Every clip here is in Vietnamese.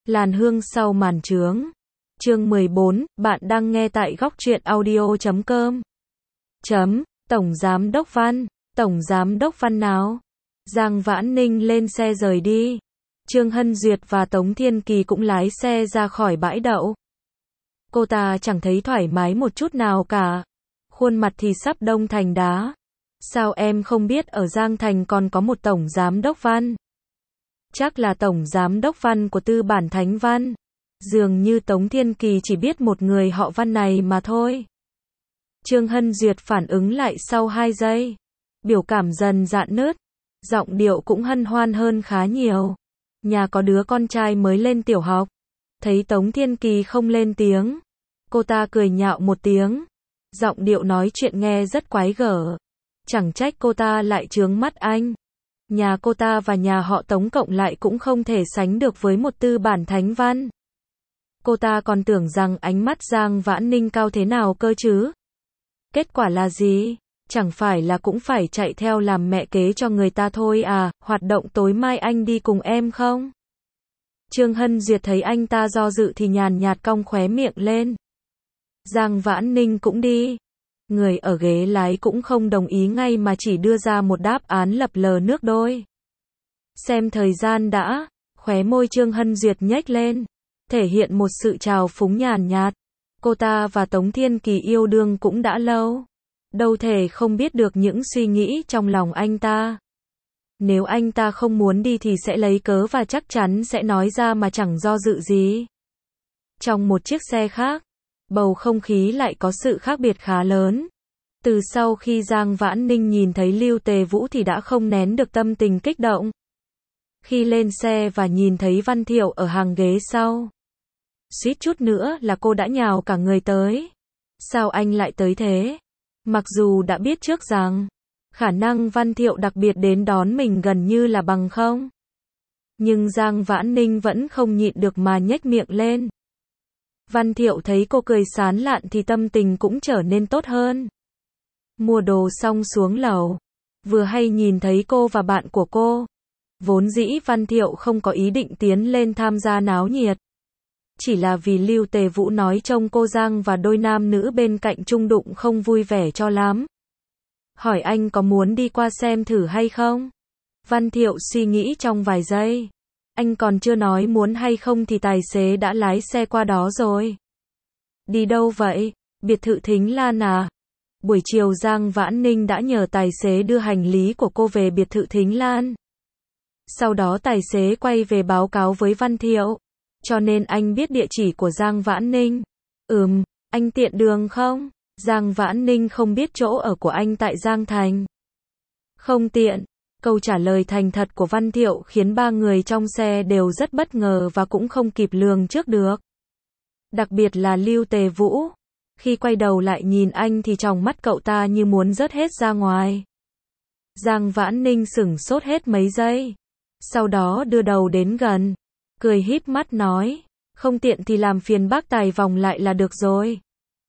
Làn hương sau màn trướng. Chương 14, bạn đang nghe tại góc truyện audio.com. Tổng Giám Đốc Văn. Tổng Giám Đốc Văn nào? Giang Vãn Ninh lên xe rời đi. Trương Hân Duyệt và Tống Thiên Kỳ cũng lái xe ra khỏi bãi đậu. Cô ta chẳng thấy thoải mái một chút nào cả. Khuôn mặt thì sắp đông thành đá. Sao em không biết ở Giang Thành còn có một Tổng Giám Đốc Văn? Chắc là Tổng Giám Đốc Văn của tư bản Thánh Văn. Dường như Tống Thiên Kỳ chỉ biết một người họ Văn này mà thôi. Trương Hân Duyệt phản ứng lại sau 2 giây. Biểu cảm dần rạn nứt. Giọng điệu cũng hân hoan hơn khá nhiều. Nhà có đứa con trai mới lên tiểu học. Thấy Tống Thiên Kỳ không lên tiếng. Cô ta cười nhạo một tiếng. Giọng điệu nói chuyện nghe rất quái gở. Chẳng trách cô ta lại chướng mắt anh. Nhà cô ta và nhà họ Tống cộng lại cũng không thể sánh được với một tư bản Thánh Văn. Cô ta còn tưởng rằng ánh mắt Giang Vãn Ninh cao thế nào cơ chứ. Kết quả là gì? Chẳng phải là cũng phải chạy theo làm mẹ kế cho người ta thôi à, hoạt động tối mai anh đi cùng em không? Trương Hân Duyệt thấy anh ta do dự thì nhàn nhạt cong khóe miệng lên. Giang Vãn Ninh cũng đi. Người ở ghế lái cũng không đồng ý ngay mà chỉ đưa ra một đáp án lập lờ nước đôi. Xem thời gian đã, khóe môi Trương Hân Duyệt nhếch lên, thể hiện một sự trào phúng nhàn nhạt. Cô ta và Tống Thiên Kỳ yêu đương cũng đã lâu. Đâu thể không biết được những suy nghĩ trong lòng anh ta. Nếu anh ta không muốn đi thì sẽ lấy cớ và chắc chắn sẽ nói ra mà chẳng do dự gì. Trong một chiếc xe khác, bầu không khí lại có sự khác biệt khá lớn. Từ sau khi Giang Vãn Ninh nhìn thấy Lưu Tề Vũ thì đã không nén được tâm tình kích động. Khi lên xe và nhìn thấy Văn Thiệu ở hàng ghế sau, suýt chút nữa là cô đã nhào cả người tới. Sao anh lại tới thế? Mặc dù đã biết trước rằng khả năng Văn Thiệu đặc biệt đến đón mình gần như là bằng không. Nhưng Giang Vãn Ninh vẫn không nhịn được mà nhếch miệng lên. Văn Thiệu thấy cô cười sán lạn thì tâm tình cũng trở nên tốt hơn. Mua đồ xong xuống lầu, vừa hay nhìn thấy cô và bạn của cô. Vốn dĩ Văn Thiệu không có ý định tiến lên tham gia náo nhiệt. Chỉ là vì Lưu Tề Vũ nói trông cô Giang và đôi nam nữ bên cạnh chung đụng không vui vẻ cho lắm. Hỏi anh có muốn đi qua xem thử hay không? Văn Thiệu suy nghĩ trong vài giây. Anh còn chưa nói muốn hay không thì tài xế đã lái xe qua đó rồi. Đi đâu vậy? Biệt thự Thính Lan à? Buổi chiều Giang Vãn Ninh đã nhờ tài xế đưa hành lý của cô về biệt thự Thính Lan. Sau đó tài xế quay về báo cáo với Văn Thiệu. Cho nên anh biết địa chỉ của Giang Vãn Ninh. Anh tiện đường không? Giang Vãn Ninh không biết chỗ ở của anh tại Giang Thành. Không tiện. Câu trả lời thành thật của Văn Thiệu khiến 3 người trong xe đều rất bất ngờ và cũng không kịp lường trước được. Đặc biệt là Lưu Tề Vũ. Khi quay đầu lại nhìn anh thì trong mắt cậu ta như muốn rớt hết ra ngoài. Giang Vãn Ninh sửng sốt hết mấy giây. Sau đó đưa đầu đến gần. Cười híp mắt nói. Không tiện thì làm phiền bác Tài vòng lại là được rồi.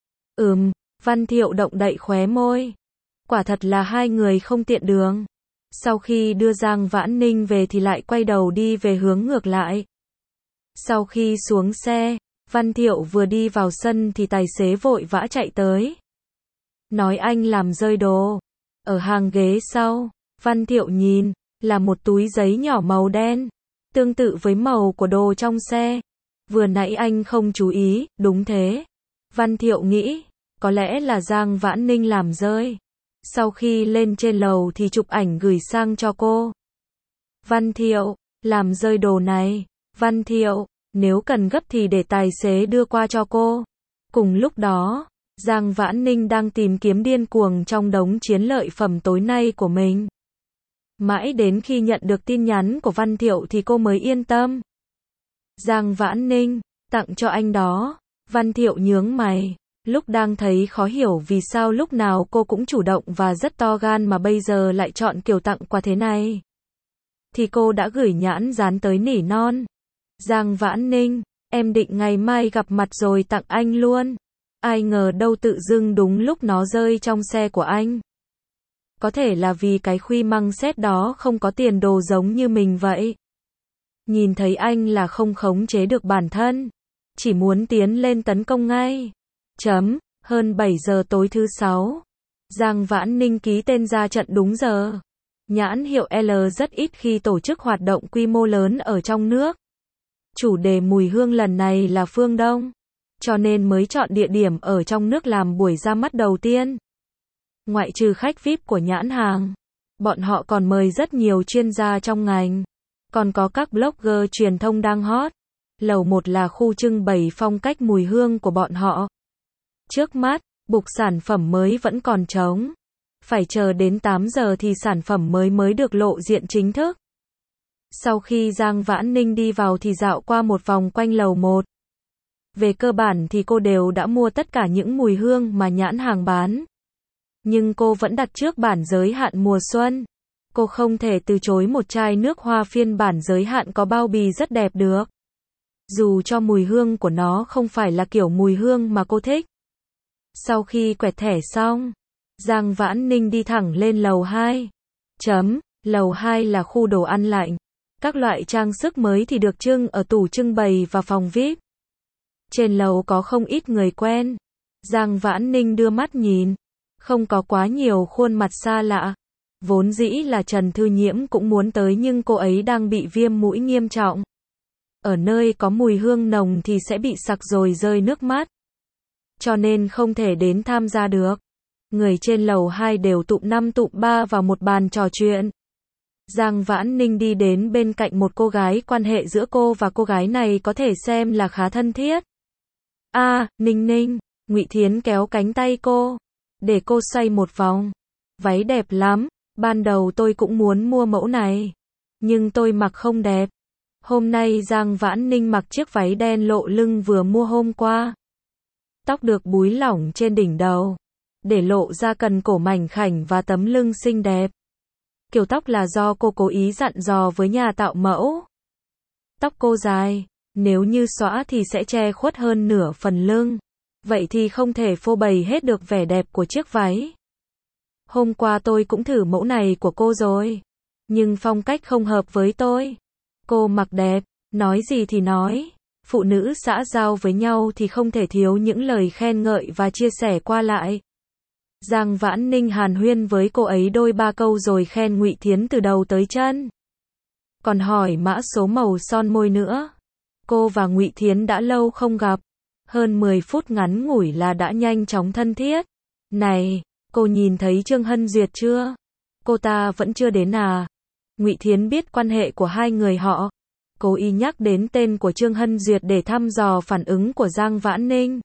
Văn Thiệu động đậy khóe môi. Quả thật là 2 người không tiện đường. Sau khi đưa Giang Vãn Ninh về thì lại quay đầu đi về hướng ngược lại. Sau khi xuống xe, Văn Thiệu vừa đi vào sân thì tài xế vội vã chạy tới. Nói anh làm rơi đồ. Ở hàng ghế sau, Văn Thiệu nhìn, là một túi giấy nhỏ màu đen. Tương tự với màu của đồ trong xe. Vừa nãy anh không chú ý, đúng thế. Văn Thiệu nghĩ, có lẽ là Giang Vãn Ninh làm rơi. Sau khi lên trên lầu thì chụp ảnh gửi sang cho cô. Văn Thiệu, làm rơi đồ này. Văn Thiệu, nếu cần gấp thì để tài xế đưa qua cho cô. Cùng lúc đó, Giang Vãn Ninh đang tìm kiếm điên cuồng trong đống chiến lợi phẩm tối nay của mình. Mãi đến khi nhận được tin nhắn của Văn Thiệu thì cô mới yên tâm. Giang Vãn Ninh, tặng cho anh đó. Văn Thiệu nhướng mày. Lúc đang thấy khó hiểu vì sao lúc nào cô cũng chủ động và rất to gan mà bây giờ lại chọn kiểu tặng quà thế này. Thì cô đã gửi nhãn dán tới nỉ non. Giang Vãn Ninh, em định ngày mai gặp mặt rồi tặng anh luôn. Ai ngờ đâu tự dưng đúng lúc nó rơi trong xe của anh. Có thể là vì cái khuy măng xét đó không có tiền đồ giống như mình vậy. Nhìn thấy anh là không khống chế được bản thân, chỉ muốn tiến lên tấn công ngay. Hơn 7 giờ tối thứ 6, Giang Vãn Ninh ký tên ra trận đúng giờ. Nhãn hiệu L rất ít khi tổ chức hoạt động quy mô lớn ở trong nước. Chủ đề mùi hương lần này là phương Đông, cho nên mới chọn địa điểm ở trong nước làm buổi ra mắt đầu tiên. Ngoại trừ khách VIP của nhãn hàng, bọn họ còn mời rất nhiều chuyên gia trong ngành, còn có các blogger truyền thông đang hot. Lầu 1 là khu trưng bày phong cách mùi hương của bọn họ. Trước mắt, bục sản phẩm mới vẫn còn trống. Phải chờ đến 8 giờ thì sản phẩm mới được lộ diện chính thức. Sau khi Giang Vãn Ninh đi vào thì dạo qua một vòng quanh lầu 1. Về cơ bản thì cô đều đã mua tất cả những mùi hương mà nhãn hàng bán. Nhưng cô vẫn đặt trước bản giới hạn mùa xuân. Cô không thể từ chối một chai nước hoa phiên bản giới hạn có bao bì rất đẹp được. Dù cho mùi hương của nó không phải là kiểu mùi hương mà cô thích. Sau khi quẹt thẻ xong, Giang Vãn Ninh đi thẳng lên lầu 2. Lầu 2 là khu đồ ăn lạnh. Các loại trang sức mới thì được trưng ở tủ trưng bày và phòng VIP. Trên lầu có không ít người quen. Giang Vãn Ninh đưa mắt nhìn. Không có quá nhiều khuôn mặt xa lạ. Vốn dĩ là Trần Thư Nhiễm cũng muốn tới nhưng cô ấy đang bị viêm mũi nghiêm trọng. Ở nơi có mùi hương nồng thì sẽ bị sặc rồi rơi nước mắt. Cho nên không thể đến tham gia được. Người trên lầu 2 đều tụm 5 tụm 3 vào một bàn trò chuyện. Giang Vãn Ninh đi đến bên cạnh một cô gái, quan hệ giữa cô và cô gái này có thể xem là khá thân thiết. Ninh Ninh, Ngụy Thiến kéo cánh tay cô, để cô xoay một vòng. Váy đẹp lắm, ban đầu tôi cũng muốn mua mẫu này, nhưng tôi mặc không đẹp. Hôm nay Giang Vãn Ninh mặc chiếc váy đen lộ lưng vừa mua hôm qua. Tóc được búi lỏng trên đỉnh đầu, để lộ ra cần cổ mảnh khảnh và tấm lưng xinh đẹp. Kiểu tóc là do cô cố ý dặn dò với nhà tạo mẫu. Tóc cô dài, nếu như xõa thì sẽ che khuất hơn nửa phần lưng. Vậy thì không thể phô bày hết được vẻ đẹp của chiếc váy. Hôm qua tôi cũng thử mẫu này của cô rồi, nhưng phong cách không hợp với tôi. Cô mặc đẹp, nói gì thì nói. Phụ nữ xã giao với nhau thì không thể thiếu những lời khen ngợi và chia sẻ qua lại. Giang Vãn Ninh hàn huyên với cô ấy đôi ba câu rồi khen Ngụy Thiến từ đầu tới chân. Còn hỏi mã số màu son môi nữa. Cô và Ngụy Thiến đã lâu không gặp. Hơn 10 phút ngắn ngủi là đã nhanh chóng thân thiết. Này, cô nhìn thấy Trương Hân Duyệt chưa? Cô ta vẫn chưa đến à? Ngụy Thiến biết quan hệ của hai người họ. Cố ý nhắc đến tên của Trương Hân Duyệt để thăm dò phản ứng của Giang Vãn Ninh.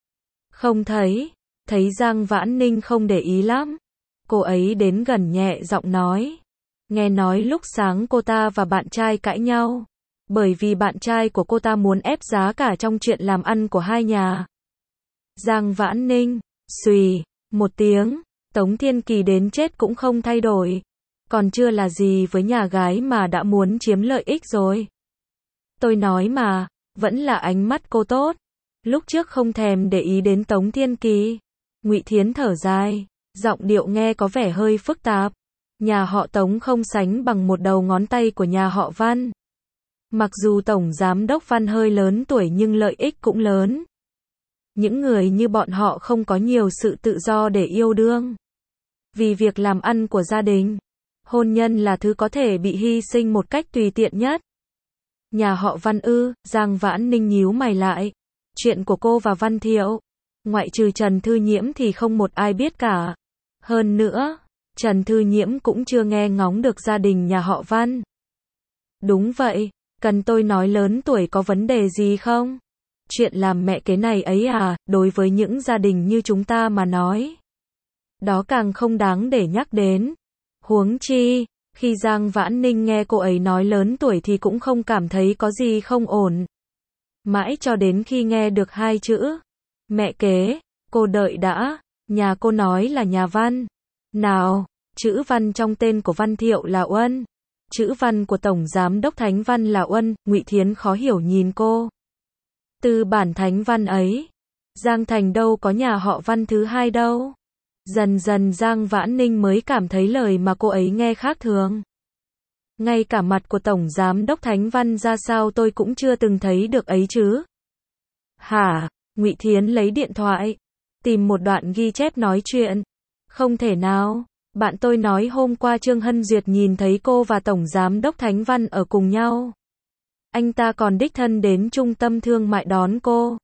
Không thấy. Thấy Giang Vãn Ninh không để ý lắm. Cô ấy đến gần nhẹ giọng nói. Nghe nói lúc sáng cô ta và bạn trai cãi nhau. Bởi vì bạn trai của cô ta muốn ép giá cả trong chuyện làm ăn của hai nhà. Giang Vãn Ninh, xùy, một tiếng, Tống Thiên Kỳ đến chết cũng không thay đổi. Còn chưa là gì với nhà gái mà đã muốn chiếm lợi ích rồi. Tôi nói mà, vẫn là ánh mắt cô tốt. Lúc trước không thèm để ý đến Tống Thiên Kỳ. Ngụy Thiến thở dài, giọng điệu nghe có vẻ hơi phức tạp. Nhà họ Tống không sánh bằng một đầu ngón tay của nhà họ Văn. Mặc dù Tổng Giám đốc Văn hơi lớn tuổi nhưng lợi ích cũng lớn. Những người như bọn họ không có nhiều sự tự do để yêu đương. Vì việc làm ăn của gia đình, hôn nhân là thứ có thể bị hy sinh một cách tùy tiện nhất. Nhà họ Văn ư? Giang Vãn Ninh nhíu mày lại. Chuyện của cô và Văn Thiệu, ngoại trừ Trần Thư Nhiễm thì không một ai biết cả. Hơn nữa, Trần Thư Nhiễm cũng chưa nghe ngóng được gia đình nhà họ Văn. Đúng vậy, cần tôi nói lớn tuổi có vấn đề gì không? Chuyện làm mẹ kế này ấy à, đối với những gia đình như chúng ta mà nói. Đó càng không đáng để nhắc đến. Huống chi, khi Giang Vãn Ninh nghe cô ấy nói lớn tuổi thì cũng không cảm thấy có gì không ổn. Mãi cho đến khi nghe được hai chữ mẹ kế, cô đợi đã, nhà cô nói là nhà Văn. Nào, chữ Văn trong tên của Văn Thiệu là Uân. Chữ Văn của Tổng Giám đốc Thánh Văn là Uân. Ngụy Thiến khó hiểu nhìn cô. Từ bản Thánh Văn ấy, Giang Thành đâu có nhà họ Văn thứ hai đâu. Dần dần Giang Vãn Ninh mới cảm thấy lời mà cô ấy nghe khác thường. Ngay cả mặt của Tổng Giám đốc Thánh Văn ra sao tôi cũng chưa từng thấy được ấy chứ. Hả? Ngụy Thiến lấy điện thoại, tìm một đoạn ghi chép nói chuyện. Không thể nào. Bạn tôi nói hôm qua Trương Hân Duyệt nhìn thấy cô và Tổng Giám đốc Thánh Văn ở cùng nhau. Anh ta còn đích thân đến trung tâm thương mại đón cô.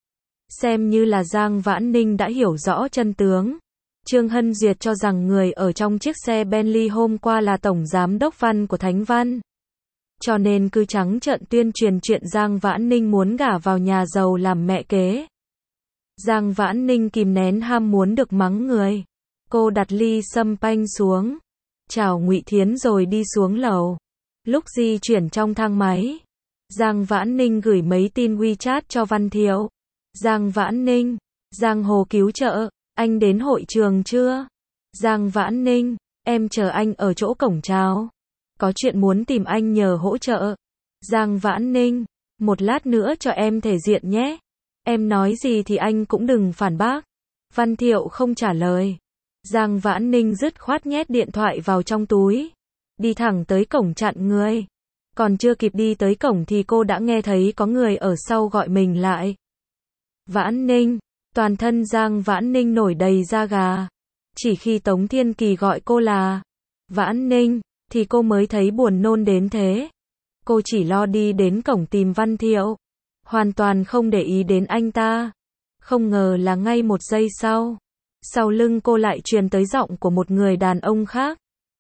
Xem như là Giang Vãn Ninh đã hiểu rõ chân tướng. Trương Hân Duyệt cho rằng người ở trong chiếc xe Bentley hôm qua là Tổng Giám đốc Văn của Thánh Văn. Cho nên cứ trắng trợn tuyên truyền chuyện Giang Vãn Ninh muốn gả vào nhà giàu làm mẹ kế. Giang Vãn Ninh kìm nén ham muốn được mắng người. Cô đặt ly sâm panh xuống, chào Ngụy Thiến rồi đi xuống lầu. Lúc di chuyển trong thang máy, Giang Vãn Ninh gửi mấy tin WeChat cho Văn Thiệu. Giang Vãn Ninh, Giang Hồ cứu trợ, anh đến hội trường chưa? Giang Vãn Ninh, em chờ anh ở chỗ cổng chào. Có chuyện muốn tìm anh nhờ hỗ trợ. Giang Vãn Ninh, một lát nữa cho em thể diện nhé. Em nói gì thì anh cũng đừng phản bác. Văn Thiệu không trả lời. Giang Vãn Ninh dứt khoát nhét điện thoại vào trong túi, đi thẳng tới cổng chặn người. Còn chưa kịp đi tới cổng thì cô đã nghe thấy có người ở sau gọi mình lại. Vãn Ninh, toàn thân Giang Vãn Ninh nổi đầy da gà. Chỉ khi Tống Thiên Kỳ gọi cô là Vãn Ninh, thì cô mới thấy buồn nôn đến thế. Cô chỉ lo đi đến cổng tìm Văn Thiệu, hoàn toàn không để ý đến anh ta. Không ngờ là ngay một giây sau lưng cô lại truyền tới giọng của một người đàn ông khác.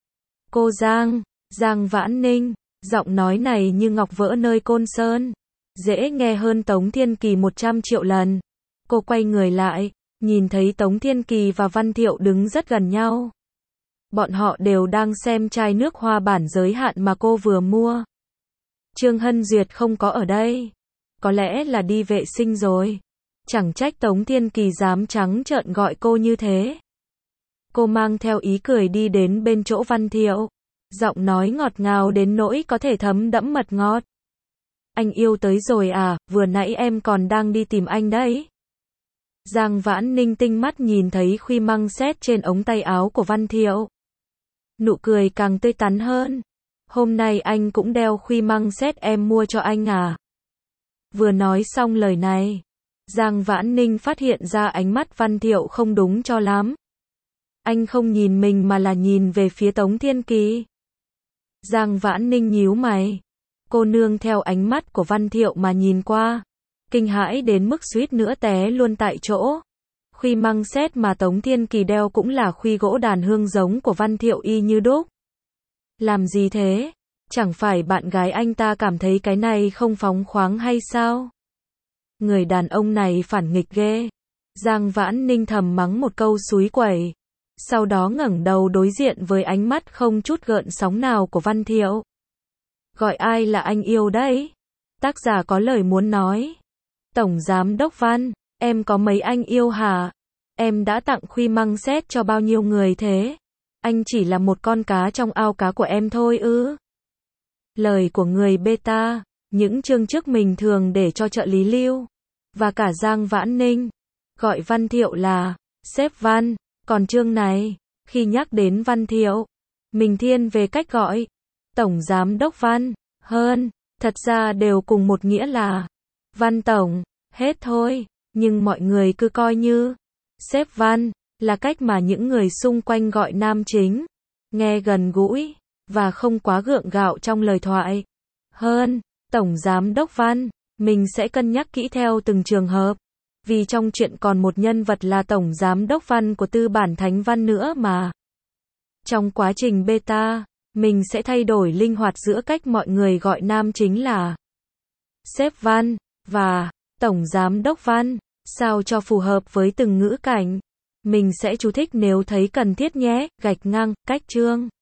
Cô Giang Vãn Ninh, giọng nói này như ngọc vỡ nơi Côn Sơn, dễ nghe hơn Tống Thiên Kỳ 100 triệu lần. Cô quay người lại, nhìn thấy Tống Thiên Kỳ và Văn Thiệu đứng rất gần nhau. Bọn họ đều đang xem chai nước hoa bản giới hạn mà cô vừa mua. Trương Hân Duyệt không có ở đây. Có lẽ là đi vệ sinh rồi. Chẳng trách Tống Thiên Kỳ dám trắng trợn gọi cô như thế. Cô mang theo ý cười đi đến bên chỗ Văn Thiệu. Giọng nói ngọt ngào đến nỗi có thể thấm đẫm mật ngọt. Anh yêu tới rồi à, vừa nãy em còn đang đi tìm anh đấy. Giang Vãn Ninh tinh mắt nhìn thấy khuy măng sét trên ống tay áo của Văn Thiệu. Nụ cười càng tươi tắn hơn. Hôm nay anh cũng đeo khuy măng sét em mua cho anh à? Vừa nói xong lời này, Giang Vãn Ninh phát hiện ra ánh mắt Văn Thiệu không đúng cho lắm. Anh không nhìn mình mà là nhìn về phía Tống Thiên Kỳ. Giang Vãn Ninh nhíu mày. Cô nương theo ánh mắt của Văn Thiệu mà nhìn qua. Kinh hãi đến mức suýt nữa té luôn tại chỗ. Khuy măng sét mà Tống Thiên Kỳ đeo cũng là khuy gỗ đàn hương giống của Văn Thiệu y như đúc. Làm gì thế? Chẳng phải bạn gái anh ta cảm thấy cái này không phóng khoáng hay sao? Người đàn ông này phản nghịch ghê. Giang Vãn Ninh thầm mắng một câu xúi quẩy. Sau đó ngẩng đầu đối diện với ánh mắt không chút gợn sóng nào của Văn Thiệu. Gọi ai là anh yêu đấy? Tác giả có lời muốn nói. Tổng Giám đốc Văn, em có mấy anh yêu hả? Em đã tặng khuy măng sét cho bao nhiêu người thế? Anh chỉ là một con cá trong ao cá của em thôi ư? Lời của người beta, những chương trước mình thường để cho trợ lý Lưu, và cả Giang Vãn Ninh, gọi Văn Thiệu là sếp Văn, còn chương này, khi nhắc đến Văn Thiệu, mình thiên về cách gọi Tổng Giám đốc Văn, hơn, thật ra đều cùng một nghĩa là Văn Tổng, hết thôi, nhưng mọi người cứ coi như sếp Văn là cách mà những người xung quanh gọi nam chính, nghe gần gũi và không quá gượng gạo trong lời thoại. Hơn, Tổng Giám đốc Văn, mình sẽ cân nhắc kỹ theo từng trường hợp, vì trong chuyện còn một nhân vật là Tổng Giám đốc Văn của tư bản Thánh Văn nữa mà. Trong quá trình beta, mình sẽ thay đổi linh hoạt giữa cách mọi người gọi nam chính là sếp Văn và Tổng Giám đốc Văn, sao cho phù hợp với từng ngữ cảnh. Mình sẽ chú thích nếu thấy cần thiết nhé, gạch ngang, cách chương.